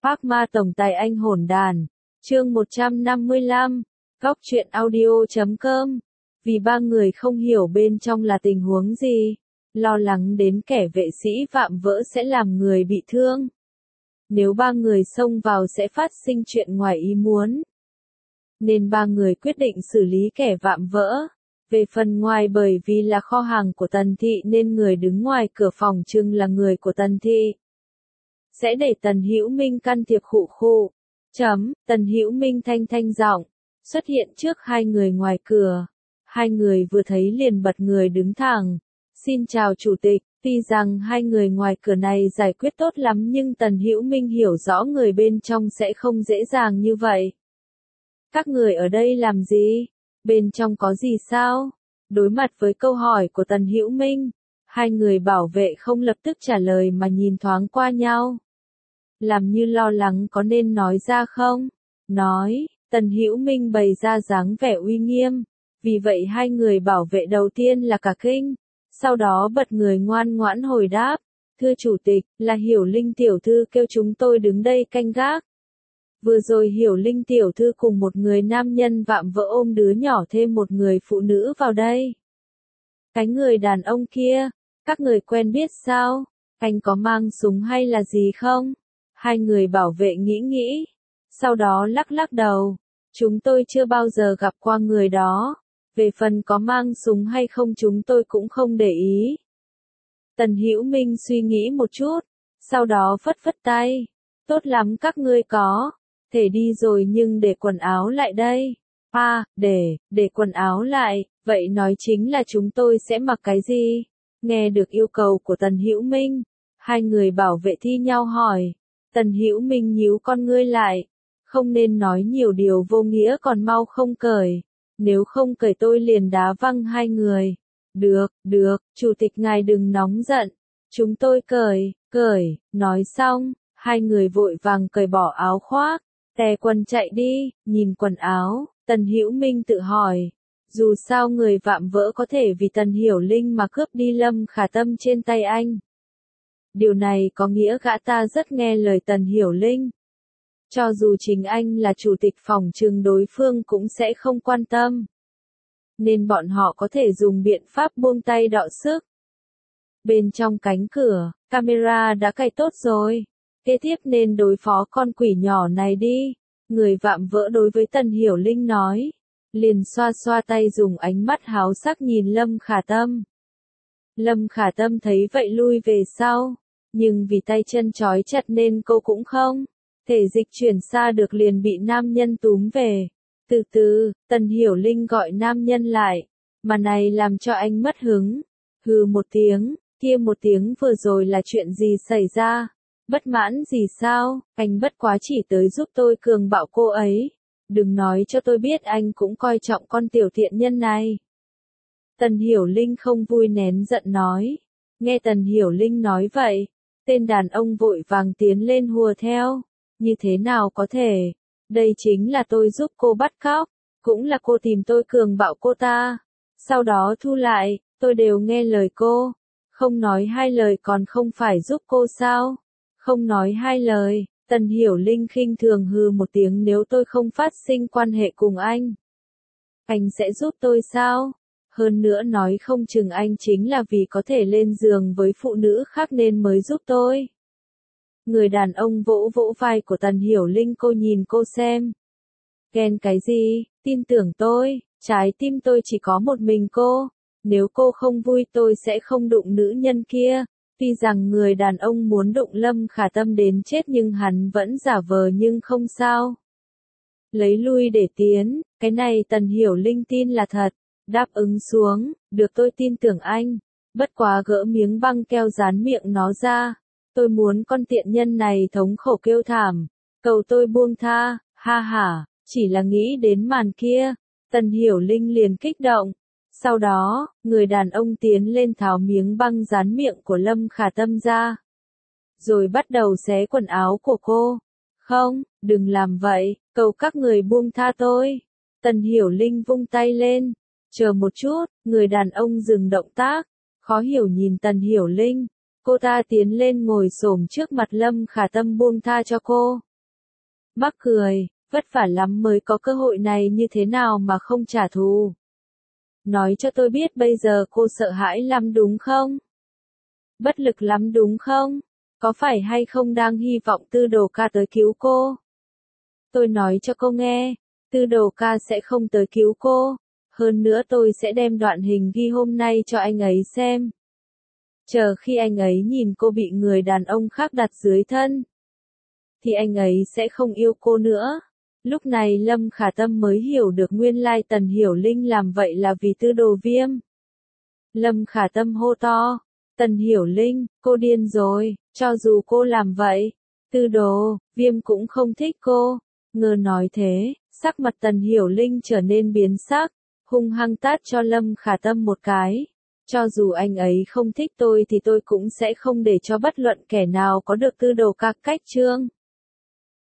Phác ma tổng tài anh hồn đàn. Chương 155. Góc truyện audio.com. Vì ba người không hiểu bên trong là tình huống gì, lo lắng đến kẻ vệ sĩ vạm vỡ sẽ làm người bị thương. Nếu ba người xông vào sẽ phát sinh chuyện ngoài ý muốn. Nên ba người quyết định xử lý kẻ vạm vỡ. Về phần ngoài bởi vì là kho hàng của Tần Thị nên người đứng ngoài cửa phòng trưng là người của Tần Thị. Sẽ để Tần Hữu Minh can thiệp khụ khụ. Tần Hữu Minh thanh giọng xuất hiện trước hai người ngoài cửa. Hai người vừa thấy liền bật người đứng thẳng. Xin chào chủ tịch. Tuy rằng hai người ngoài cửa này giải quyết tốt lắm nhưng Tần Hữu Minh hiểu rõ người bên trong sẽ không dễ dàng như vậy. Các người ở đây làm gì? Bên trong có gì sao? Đối mặt với câu hỏi của Tần Hữu Minh, hai người bảo vệ không lập tức trả lời mà nhìn thoáng qua nhau. Làm như lo lắng có nên nói ra không? Nói, Tần Hữu Minh bày ra dáng vẻ uy nghiêm. Vì vậy hai người bảo vệ đầu tiên là cả kinh. Sau đó bật người ngoan ngoãn hồi đáp. Thưa chủ tịch, là Hiểu Linh tiểu thư kêu chúng tôi đứng đây canh gác. Vừa rồi Hiểu Linh tiểu thư cùng một người nam nhân vạm vỡ ôm đứa nhỏ thêm một người phụ nữ vào đây. Cái người đàn ông kia, các người quen biết sao? Anh có mang súng hay là gì không? Hai người bảo vệ nghĩ. Sau đó lắc đầu. Chúng tôi chưa bao giờ gặp qua người đó. Về phần có mang súng hay không chúng tôi cũng không để ý. Tần Hữu Minh suy nghĩ một chút. Sau đó phất tay. Tốt lắm các ngươi có. Thể đi rồi nhưng để quần áo lại đây. Để quần áo lại, vậy nói chính là chúng tôi sẽ mặc cái gì? Nghe được yêu cầu của Tần Hữu Minh, hai người bảo vệ thi nhau hỏi. Tần Hữu Minh nhíu con ngươi lại, không nên nói nhiều điều vô nghĩa còn mau không cởi. Nếu không cởi tôi liền đá văng hai người. Được, chủ tịch ngài đừng nóng giận. Chúng tôi cởi, nói xong, hai người vội vàng cởi bỏ áo khoác. Tè quần chạy đi, nhìn quần áo, Tần Hữu Minh tự hỏi. Dù sao người vạm vỡ có thể vì Tần Hiểu Linh mà cướp đi Lâm Khả Tâm trên tay anh. Điều này có nghĩa gã ta rất nghe lời Tần Hiểu Linh. Cho dù chính anh là chủ tịch phòng trừng đối phương cũng sẽ không quan tâm. Nên bọn họ có thể dùng biện pháp buông tay đọ sức. Bên trong cánh cửa, camera đã cài tốt rồi. Kế tiếp nên đối phó con quỷ nhỏ này đi. Người vạm vỡ đối với Tần Hiểu Linh nói. Liền xoa tay dùng ánh mắt háo sắc nhìn Lâm Khả Tâm. Lâm Khả Tâm thấy vậy lui về sau. Nhưng vì tay chân trói chặt nên cô cũng không thể dịch chuyển xa được liền bị nam nhân túm về. Từ từ, Tần Hiểu Linh gọi nam nhân lại. Mà này làm cho anh mất hứng. Hừ một tiếng, kia một tiếng vừa rồi là chuyện gì xảy ra? Bất mãn gì sao? Anh bất quá chỉ tới giúp tôi cường bạo cô ấy. Đừng nói cho tôi biết anh cũng coi trọng con tiểu thiện nhân này. Tần Hiểu Linh không vui nén giận nói. Nghe Tần Hiểu Linh nói vậy, tên đàn ông vội vàng tiến lên hùa theo. Như thế nào có thể? Đây chính là tôi giúp cô bắt cóc. Cũng là cô tìm tôi cường bạo cô ta. Sau đó thu lại, tôi đều nghe lời cô. Không nói hai lời còn không phải giúp cô sao? Không nói hai lời, Tần Hiểu Linh khinh thường hừ một tiếng nếu tôi không phát sinh quan hệ cùng anh sẽ giúp tôi sao? Hơn nữa nói không chừng anh chính là vì có thể lên giường với phụ nữ khác nên mới giúp tôi. Người đàn ông vỗ vai của Tần Hiểu Linh cô nhìn cô xem. Ghen cái gì, tin tưởng tôi, trái tim tôi chỉ có một mình cô. Nếu cô không vui tôi sẽ không đụng nữ nhân kia. Tuy rằng người đàn ông muốn đụng Lâm Khả Tâm đến chết nhưng hắn vẫn giả vờ nhưng không sao. Lấy lui để tiến, cái này Tần Hiểu Linh tin là thật. Đáp ứng xuống, được tôi tin tưởng anh. Bất quá gỡ miếng băng keo dán miệng nó ra. Tôi muốn con tiện nhân này thống khổ kêu thảm. Cầu tôi buông tha, ha hả, chỉ là nghĩ đến màn kia. Tần Hiểu Linh liền kích động. Sau đó, người đàn ông tiến lên tháo miếng băng dán miệng của Lâm Khả Tâm ra. Rồi bắt đầu xé quần áo của cô. Không, đừng làm vậy, cầu các người buông tha tôi. Tần Hiểu Linh vung tay lên. Chờ một chút, người đàn ông dừng động tác. Khó hiểu nhìn Tần Hiểu Linh. Cô ta tiến lên ngồi xổm trước mặt Lâm Khả Tâm buông tha cho cô. Mắc cười, vất vả lắm mới có cơ hội này như thế nào mà không trả thù. Nói cho tôi biết bây giờ cô sợ hãi lắm đúng không? Bất lực lắm đúng không? Có phải hay không đang hy vọng Tư Đồ ca tới cứu cô? Tôi nói cho cô nghe, Tư Đồ ca sẽ không tới cứu cô. Hơn nữa tôi sẽ đem đoạn hình ghi hôm nay cho anh ấy xem. Chờ khi anh ấy nhìn cô bị người đàn ông khác đặt dưới thân, thì anh ấy sẽ không yêu cô nữa. Lúc này Lâm Khả Tâm mới hiểu được nguyên lai Tần Hiểu Linh làm vậy là vì Tư Đồ Viêm. Lâm Khả Tâm hô to, Tần Hiểu Linh, cô điên rồi, cho dù cô làm vậy, Tư Đồ Viêm cũng không thích cô. Ngờ nói thế, sắc mặt Tần Hiểu Linh trở nên biến sắc, hung hăng tát cho Lâm Khả Tâm một cái. Cho dù anh ấy không thích tôi thì tôi cũng sẽ không để cho bất luận kẻ nào có được Tư Đồ ca cách trương.